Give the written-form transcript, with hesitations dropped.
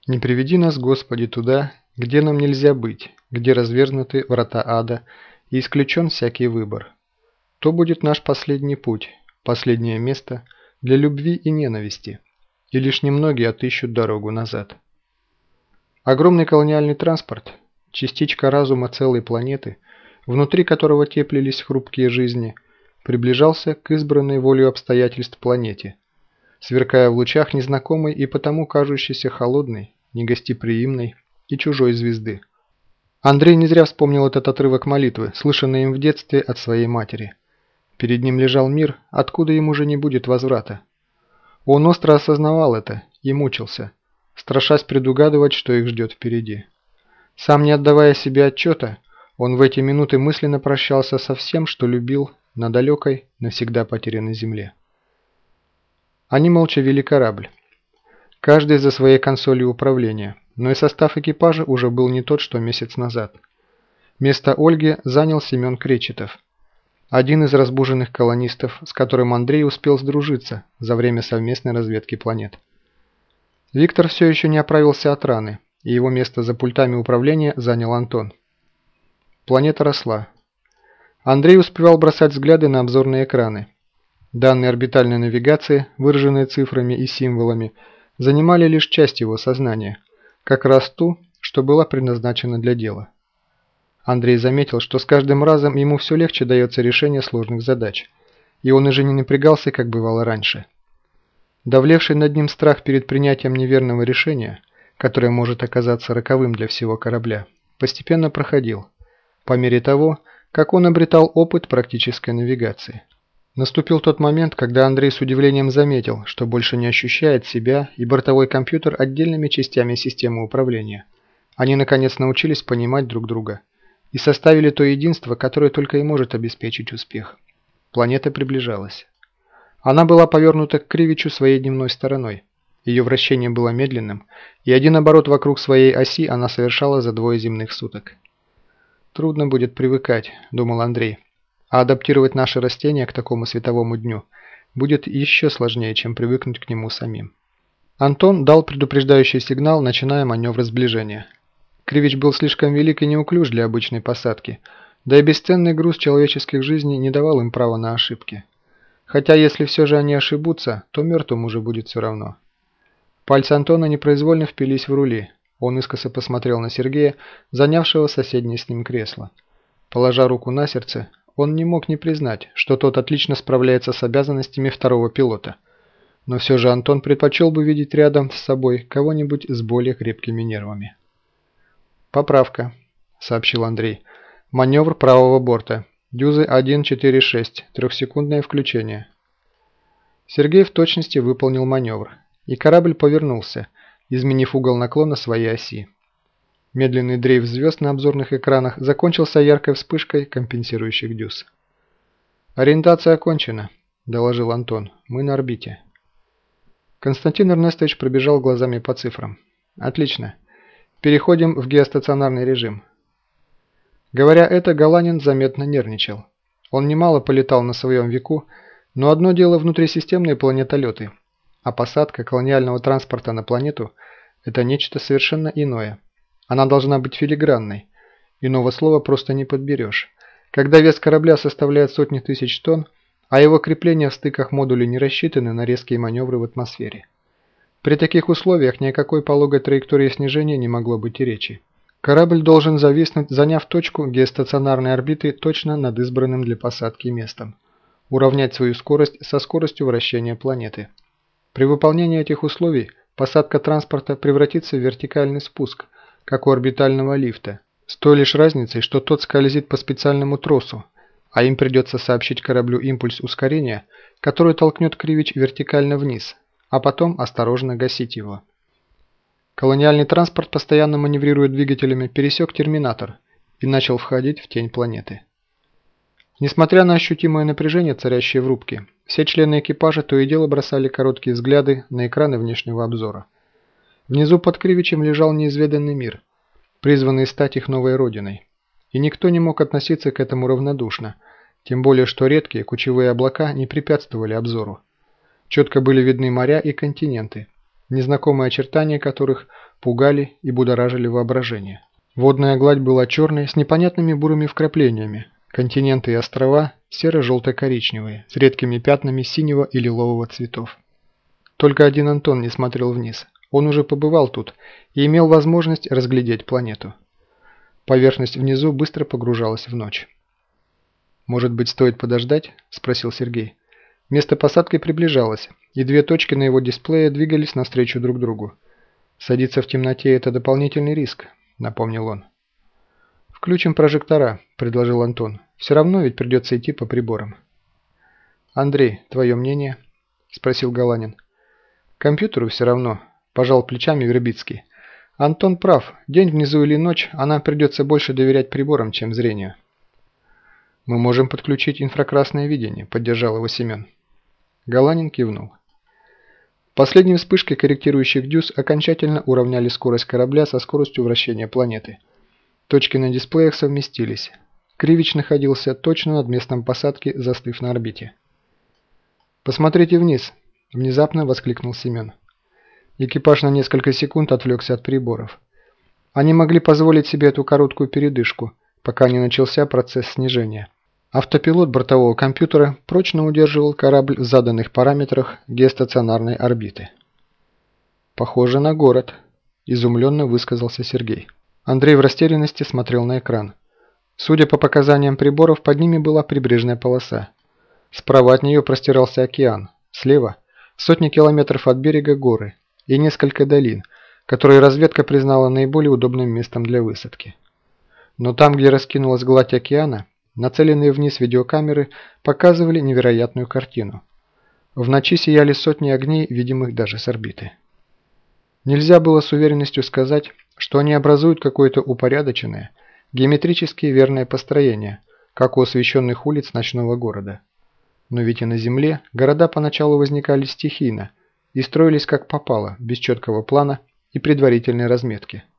Не приведи нас, Господи, туда, где нам нельзя быть, где разверзнуты врата ада и исключен всякий выбор. То будет наш последний путь, последнее место для любви и ненависти, и лишь немногие отыщут дорогу назад. Огромный колониальный транспорт, частичка разума целой планеты, внутри которого теплились хрупкие жизни, приближался к избранной волею обстоятельств планете, сверкая в лучах незнакомой и потому кажущейся холодной, негостеприимной и чужой звезды. Андрей не зря вспомнил этот отрывок молитвы, слышанный им в детстве от своей матери. Перед ним лежал мир, откуда ему уже не будет возврата. Он остро осознавал это и мучился, страшась предугадывать, что их ждет впереди. Сам не отдавая себе отчета, он в эти минуты мысленно прощался со всем, что любил на далекой, навсегда потерянной земле. Они молча вели корабль. Каждый за своей консолью управления, но и состав экипажа уже был не тот, что месяц назад. Место Ольги занял Семен Кречетов, один из разбуженных колонистов, с которым Андрей успел сдружиться за время совместной разведки планет. Виктор все еще не оправился от раны, и его место за пультами управления занял Антон. Планета росла. Андрей успевал бросать взгляды на обзорные экраны. Данные орбитальной навигации, выраженные цифрами и символами, занимали лишь часть его сознания, как раз ту, что была предназначена для дела. Андрей заметил, что с каждым разом ему все легче дается решение сложных задач, и он уже не напрягался, как бывало раньше. Давлевший над ним страх перед принятием неверного решения, которое может оказаться роковым для всего корабля, постепенно проходил, по мере того, как он обретал опыт практической навигации. Наступил тот момент, когда Андрей с удивлением заметил, что больше не ощущает себя и бортовой компьютер отдельными частями системы управления. Они наконец научились понимать друг друга и составили то единство, которое только и может обеспечить успех. Планета приближалась. Она была повернута к Кривичу своей дневной стороной. Ее вращение было медленным, и один оборот вокруг своей оси она совершала за 2 земных суток. «Трудно будет привыкать», – думал Андрей. «А адаптировать наши растения к такому световому дню будет еще сложнее, чем привыкнуть к нему самим». Антон дал предупреждающий сигнал, начиная маневр сближения. Кривич был слишком велик и неуклюж для обычной посадки, да и бесценный груз человеческих жизней не давал им права на ошибки. Хотя если все же они ошибутся, то мертвым уже будет все равно. Пальцы Антона непроизвольно впились в рули. Он искоса посмотрел на Сергея, занявшего соседнее с ним кресло. Положа руку на сердце, он не мог не признать, что тот отлично справляется с обязанностями второго пилота. Но все же Антон предпочел бы видеть рядом с собой кого-нибудь с более крепкими нервами. «Поправка», — сообщил Андрей. «Маневр правого борта. Дюзы 1-4-6. 3-секундное включение». Сергей в точности выполнил маневр, и корабль повернулся, изменив угол наклона своей оси. Медленный дрейф звезд на обзорных экранах закончился яркой вспышкой компенсирующих дюз. «Ориентация окончена», – доложил Антон. «Мы на орбите». Константин Эрнестович пробежал глазами по цифрам. «Отлично. Переходим в геостационарный режим». Говоря это, Галанин заметно нервничал. Он немало полетал на своем веку, но одно дело внутрисистемные планетолеты, а посадка колониального транспорта на планету – это нечто совершенно иное. Она должна быть филигранной, иного слова просто не подберешь. Когда вес корабля составляет сотни тысяч тонн, а его крепления в стыках модулей не рассчитаны на резкие маневры в атмосфере. При таких условиях ни о какой пологой траектории снижения не могло быть и речи. Корабль должен зависнуть, заняв точку геостационарной орбиты точно над избранным для посадки местом. Уравнять свою скорость со скоростью вращения планеты. При выполнении этих условий посадка транспорта превратится в вертикальный спуск, как у орбитального лифта, с той лишь разницей, что тот скользит по специальному тросу, а им придется сообщить кораблю импульс ускорения, который толкнет Кривич вертикально вниз, а потом осторожно гасить его. Колониальный транспорт, постоянно маневрируя двигателями, пересек терминатор и начал входить в тень планеты. Несмотря на ощутимое напряжение, царящее в рубке, все члены экипажа то и дело бросали короткие взгляды на экраны внешнего обзора. Внизу под Кривичем лежал неизведанный мир, призванный стать их новой родиной. И никто не мог относиться к этому равнодушно, тем более что редкие кучевые облака не препятствовали обзору. Четко были видны моря и континенты. незнакомые очертания которых пугали и будоражили воображение. Водная гладь была черной, с непонятными бурыми вкраплениями, континенты и острова серо-желто-коричневые, с редкими пятнами синего и лилового цветов. Только один Антон не смотрел вниз. Он уже побывал тут и имел возможность разглядеть планету. Поверхность внизу быстро погружалась в ночь. «Может быть, стоит подождать?» – спросил Сергей. Место посадки приближалось, и две точки на его дисплее двигались навстречу друг другу. «Садиться в темноте – это дополнительный риск», – напомнил он. «Включим прожектора», – предложил Антон. «Все равно ведь придется идти по приборам». «Андрей, твое мнение?» – спросил Галанин. «Компьютеру все равно», – пожал плечами Вербицкий. «Антон прав. День внизу или ночь, а нам придется больше доверять приборам, чем зрению». «Мы можем подключить инфракрасное видение», – поддержал его Семен. Галанин кивнул. Последние вспышки корректирующих дюз окончательно уравняли скорость корабля со скоростью вращения планеты. Точки на дисплеях совместились. Кривич находился точно над местом посадки, застыв на орбите. «Посмотрите вниз!» – внезапно воскликнул Семен. Экипаж на несколько секунд отвлекся от приборов. Они могли позволить себе эту короткую передышку, пока не начался процесс снижения. Автопилот бортового компьютера прочно удерживал корабль в заданных параметрах геостационарной орбиты. «Похоже на город», – изумленно высказался Сергей. Андрей в растерянности смотрел на экран. Судя по показаниям приборов, под ними была прибрежная полоса. Справа от нее простирался океан, слева – сотни километров от берега горы и несколько долин, которые разведка признала наиболее удобным местом для высадки. Но там, где раскинулась гладь океана, нацеленные вниз видеокамеры показывали невероятную картину. В ночи сияли сотни огней, видимых даже с орбиты. Нельзя было с уверенностью сказать, что они образуют какое-то упорядоченное, геометрически верное построение, как у освещенных улиц ночного города. Но ведь и на Земле города поначалу возникали стихийно и строились как попало, без четкого плана и предварительной разметки.